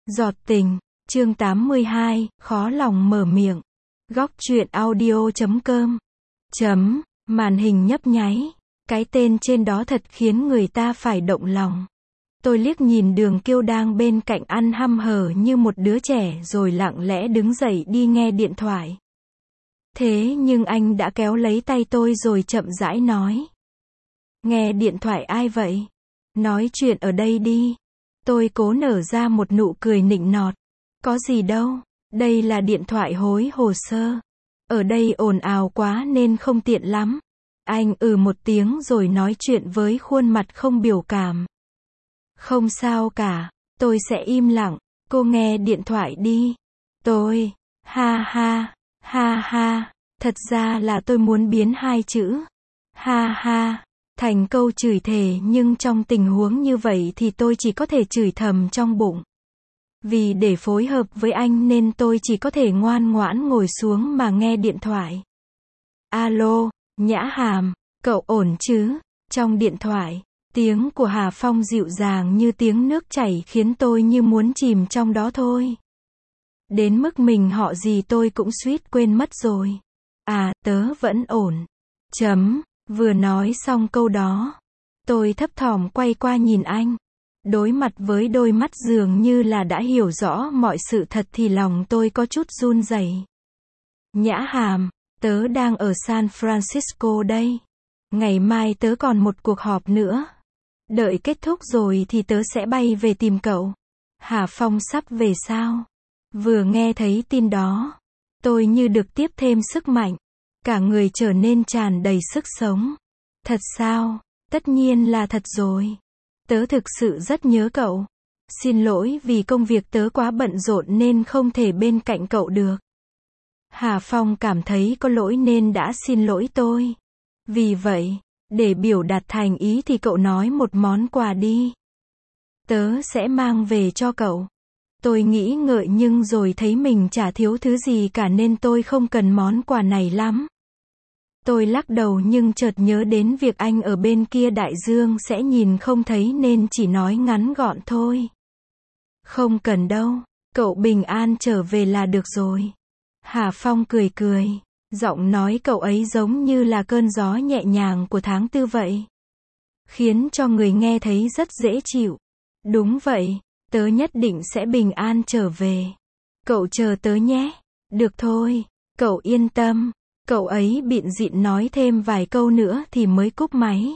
Giọt tình, chương 82, khó lòng mở miệng. Góc truyện audio.com. Màn hình nhấp nháy. Cái tên trên đó thật khiến người ta phải động lòng. Tôi liếc nhìn Đường Kiêu đang bên cạnh ăn hăm hở như một đứa trẻ rồi lặng lẽ đứng dậy đi nghe điện thoại. Thế nhưng anh đã kéo lấy tay tôi rồi chậm rãi nói. Nghe điện thoại ai vậy? Nói chuyện ở đây đi. Tôi cố nở ra một nụ cười nịnh nọt. Có gì đâu, đây là điện thoại hối hồ sơ. Ở đây ồn ào quá nên không tiện lắm. Anh một tiếng rồi nói chuyện với khuôn mặt không biểu cảm. Không sao cả, tôi sẽ im lặng, cô nghe điện thoại đi. Tôi, ha ha, thật ra là tôi muốn biến hai chữ, ha ha, thành câu chửi thề, nhưng trong tình huống như vậy thì tôi chỉ có thể chửi thầm trong bụng. Vì để phối hợp với anh nên tôi chỉ có thể ngoan ngoãn ngồi xuống mà nghe điện thoại. Alo, Nhã Hàm, cậu ổn chứ? Trong điện thoại, tiếng của Hà Phong dịu dàng như tiếng nước chảy khiến tôi như muốn chìm trong đó thôi. Đến mức mình họ gì tôi cũng suýt quên mất rồi. À, tớ vẫn ổn. Vừa nói xong câu đó, tôi thấp thỏm quay qua nhìn anh. Đối mặt với đôi mắt dường như là đã hiểu rõ mọi sự thật thì lòng tôi có chút run rẩy. Nhã Hàm, tớ đang ở San Francisco đây. Ngày mai tớ còn một cuộc họp nữa. Đợi kết thúc rồi thì tớ sẽ bay về tìm cậu. Hà Phong sắp về sao? Vừa nghe thấy tin đó, tôi như được tiếp thêm sức mạnh. Cả người trở nên tràn đầy sức sống. Thật sao? Tất nhiên là thật rồi. Tớ thực sự rất nhớ cậu. Xin lỗi vì công việc tớ quá bận rộn nên không thể bên cạnh cậu được. Hà Phong cảm thấy có lỗi nên đã xin lỗi tôi. Vì vậy, để biểu đạt thành ý thì cậu nói một món quà đi. Tớ sẽ mang về cho cậu. Tôi nghĩ ngợi nhưng rồi thấy mình chả thiếu thứ gì cả nên tôi không cần món quà này lắm. Tôi lắc đầu nhưng chợt nhớ đến việc anh ở bên kia đại dương sẽ nhìn không thấy nên chỉ nói ngắn gọn thôi. Không cần đâu, cậu bình an trở về là được rồi. Hà Phong cười cười, giọng nói cậu ấy giống như là cơn gió nhẹ nhàng của tháng tư vậy. Khiến cho người nghe thấy rất dễ chịu. Đúng vậy, tớ nhất định sẽ bình an trở về. Cậu chờ tớ nhé. Được thôi, cậu yên tâm. Cậu ấy bịn dịn nói thêm vài câu nữa thì mới cúp máy.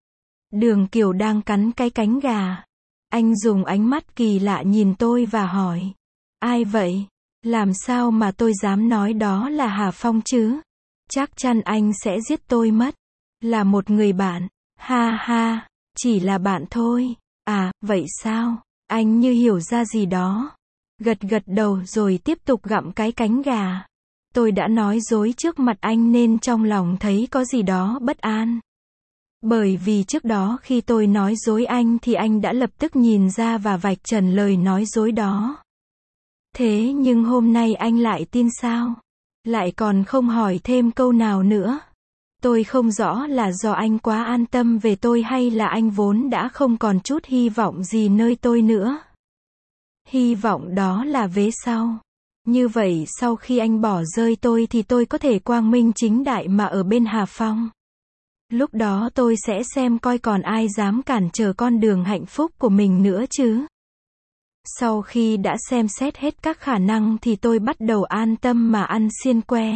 Đường Kiều đang cắn cái cánh gà. Anh dùng ánh mắt kỳ lạ nhìn tôi và hỏi. Ai vậy? Làm sao mà tôi dám nói đó là Hà Phong chứ? Chắc chắn anh sẽ giết tôi mất. Là một người bạn. Ha ha, chỉ là bạn thôi. À, vậy sao? Anh như hiểu ra gì đó. Gật gật đầu rồi tiếp tục gặm cái cánh gà. Tôi đã nói dối trước mặt anh nên trong lòng thấy có gì đó bất an. Bởi vì trước đó khi tôi nói dối anh thì anh đã lập tức nhìn ra và vạch trần lời nói dối đó. Thế nhưng hôm nay anh lại tin sao? Lại còn không hỏi thêm câu nào nữa. Tôi không rõ là do anh quá an tâm về tôi hay là anh vốn đã không còn chút hy vọng gì nơi tôi nữa. Hy vọng đó là vế sau. Như vậy sau khi anh bỏ rơi tôi thì tôi có thể quang minh chính đại mà ở bên Hà Phong. Lúc đó tôi sẽ xem coi còn ai dám cản trở con đường hạnh phúc của mình nữa chứ. Sau khi đã xem xét hết các khả năng thì tôi bắt đầu an tâm mà ăn xiên que.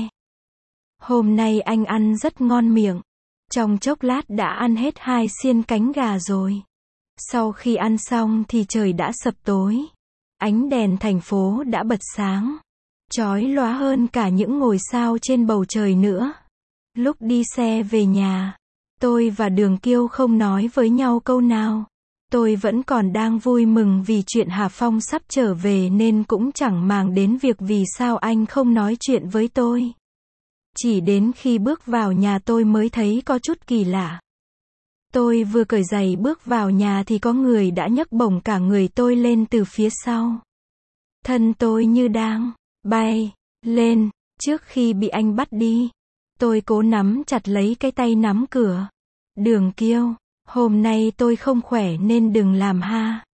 Hôm nay anh ăn rất ngon miệng. Trong chốc lát đã ăn hết 2 xiên cánh gà rồi. Sau khi ăn xong thì trời đã sập tối. Ánh đèn thành phố đã bật sáng. Chói lóa hơn cả những ngôi sao trên bầu trời nữa. Lúc đi xe về nhà, tôi và Đường Kiêu không nói với nhau câu nào. Tôi vẫn còn đang vui mừng vì chuyện Hà Phong sắp trở về nên cũng chẳng màng đến việc vì sao anh không nói chuyện với tôi. Chỉ đến khi bước vào nhà tôi mới thấy có chút kỳ lạ. Tôi vừa cởi giày bước vào nhà thì có người đã nhấc bổng cả người tôi lên từ phía sau. Thân tôi như đang bay lên. Trước khi bị anh bắt đi, tôi cố nắm chặt lấy cái tay nắm cửa. Đường Kiêu, hôm nay tôi không khỏe nên đừng làm ha.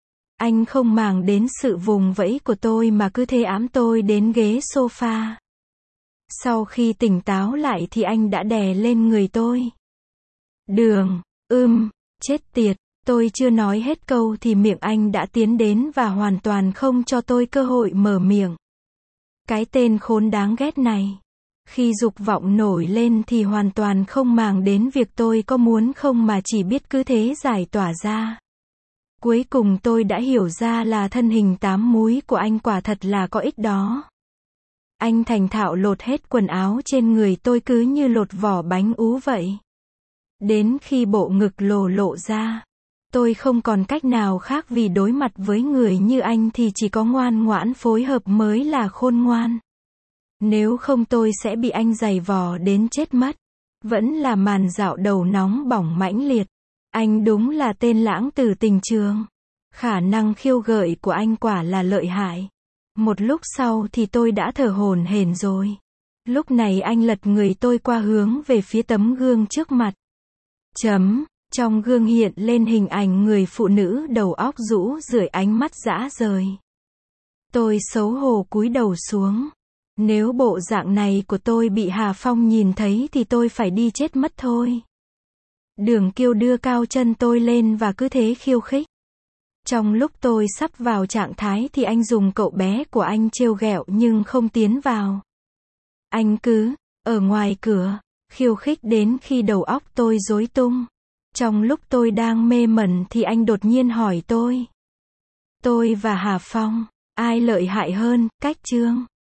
Anh không màng đến sự vùng vẫy của tôi mà cứ thế ẵm tôi đến ghế sofa. Sau khi tỉnh táo lại thì anh đã đè lên người tôi. Đường, chết tiệt, tôi chưa nói hết câu thì miệng anh đã tiến đến và hoàn toàn không cho tôi cơ hội mở miệng. Cái tên khốn đáng ghét này. Khi dục vọng nổi lên thì hoàn toàn không màng đến việc tôi có muốn không mà chỉ biết cứ thế giải tỏa ra. Cuối cùng tôi đã hiểu ra là thân hình 8 múi của anh quả thật là có ích đó. Anh thành thạo lột hết quần áo trên người tôi cứ như lột vỏ bánh ú vậy. Đến khi bộ ngực lộ ra, tôi không còn cách nào khác vì đối mặt với người như anh thì chỉ có ngoan ngoãn phối hợp mới là khôn ngoan. Nếu không tôi sẽ bị anh giày vò đến chết mất. Vẫn là màn dạo đầu nóng bỏng mãnh liệt. Anh đúng là tên lãng tử tình trường. Khả năng khiêu gợi của anh quả là lợi hại. Một lúc sau thì tôi đã thở hổn hển rồi. Lúc này anh lật người tôi qua hướng về phía tấm gương trước mặt. Trong gương hiện lên hình ảnh người phụ nữ đầu óc rũ rượi ánh mắt rã rời. Tôi xấu hổ cúi đầu xuống. Nếu bộ dạng này của tôi bị Hà Phong nhìn thấy thì tôi phải đi chết mất thôi. Đường Kiêu đưa cao chân tôi lên và cứ thế khiêu khích. Trong lúc tôi sắp vào trạng thái thì anh dùng cậu bé của anh trêu ghẹo nhưng không tiến vào. Anh cứ ở ngoài cửa, khiêu khích đến khi đầu óc tôi rối tung. Trong lúc tôi đang mê mẩn thì anh đột nhiên hỏi tôi và Hà Phong, ai lợi hại hơn, Cách Chương?